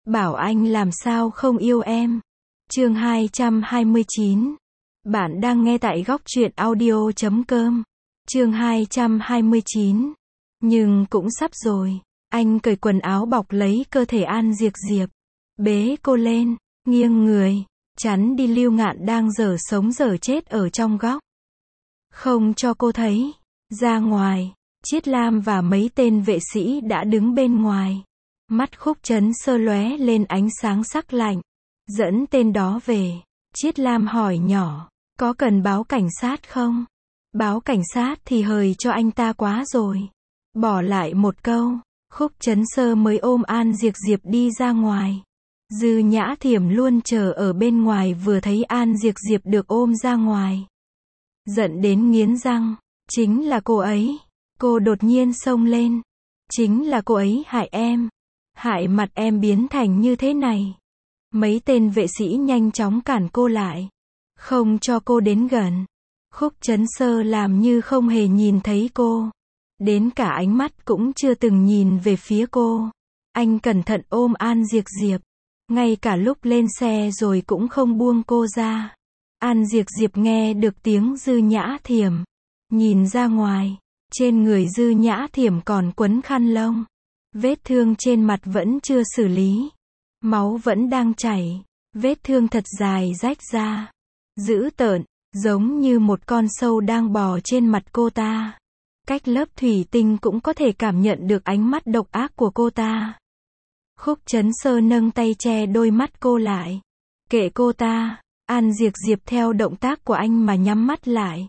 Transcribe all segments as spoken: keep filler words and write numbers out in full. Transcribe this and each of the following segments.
bảo anh làm sao không yêu em. Chương hai trăm hai mươi chín. Bạn đang nghe tại góc truyện audio chấm com. Chương hai trăm hai mươi chín. Nhưng cũng sắp rồi. Anh cởi quần áo bọc lấy cơ thể An Diệp Diệp. Bế cô lên, nghiêng người, chắn đi Lưu Ngạn đang dở sống dở chết ở trong góc. Không cho cô thấy. Ra ngoài, Chiết Lam và mấy tên vệ sĩ đã đứng bên ngoài. Mắt Khúc Chấn Sơ lóe lên ánh sáng sắc lạnh. Dẫn tên đó về. Chiết Lam hỏi nhỏ, có cần báo cảnh sát không? Báo cảnh sát thì hời cho anh ta quá rồi. Bỏ lại một câu, Khúc Chấn Sơ mới ôm An Diệp Diệp đi ra ngoài. Dư Nhã Thiểm luôn chờ ở bên ngoài vừa thấy An Diệp Diệp được ôm ra ngoài. Giận đến nghiến răng, chính là cô ấy. Cô đột nhiên xông lên. Chính là cô ấy hại em. Hại mặt em biến thành như thế này. Mấy tên vệ sĩ nhanh chóng cản cô lại. Không cho cô đến gần. Khúc Chấn Sơ làm như không hề nhìn thấy cô. Đến cả ánh mắt cũng chưa từng nhìn về phía cô. Anh cẩn thận ôm An Diệp Diệp. Ngay cả lúc lên xe rồi cũng không buông cô ra. An Diệp Diệp nghe được tiếng Dư Nhã Thiểm. Nhìn ra ngoài. Trên người Dư Nhã Thiểm còn quấn khăn lông. Vết thương trên mặt vẫn chưa xử lý. Máu vẫn đang chảy. Vết thương thật dài rách ra. Dữ tợn, giống như một con sâu đang bò trên mặt cô ta. Cách lớp thủy tinh cũng có thể cảm nhận được ánh mắt độc ác của cô ta. Khúc Chấn Sơ nâng tay che đôi mắt cô lại. Kệ cô ta. An Diệp Diệp theo động tác của anh mà nhắm mắt lại.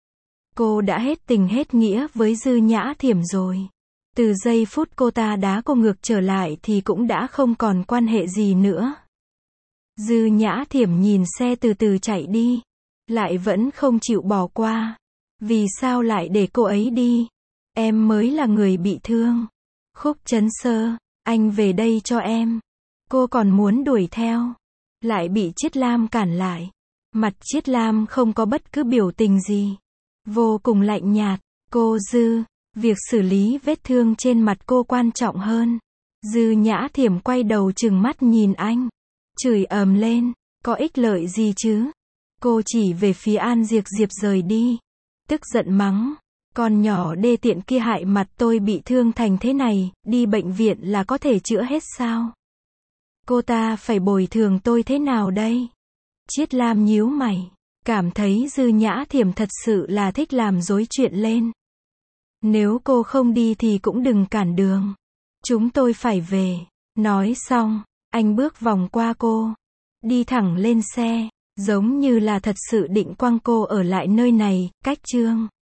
Cô đã hết tình hết nghĩa với Dư Nhã Thiểm rồi. Từ giây phút cô ta đá cô ngược trở lại thì cũng đã không còn quan hệ gì nữa. Dư Nhã Thiểm nhìn xe từ từ chạy đi. Lại vẫn không chịu bỏ qua. Vì sao lại để cô ấy đi? Em mới là người bị thương. Khúc Chấn Sơ, anh về đây cho em. Cô còn muốn đuổi theo. Lại bị Chiết Lam cản lại. Mặt Chiết Lam không có bất cứ biểu tình gì. Vô cùng lạnh nhạt. Cô Dư, việc xử lý vết thương trên mặt cô quan trọng hơn. Dư Nhã Thiểm quay đầu trừng mắt nhìn anh. Chửi ầm lên, có ích lợi gì chứ? Cô chỉ về phía An Diệp Diệp rời đi. Tức giận mắng, con nhỏ đê tiện kia hại mặt tôi bị thương thành thế này, đi bệnh viện là có thể chữa hết sao? Cô ta phải bồi thường tôi thế nào đây? Chiết Lam nhíu mày, cảm thấy Dư Nhã Thiểm thật sự là thích làm rối chuyện lên. Nếu cô không đi thì cũng đừng cản đường. Chúng tôi phải về. Nói xong, anh bước vòng qua cô. Đi thẳng lên xe, giống như là thật sự định quăng cô ở lại nơi này, cách chương.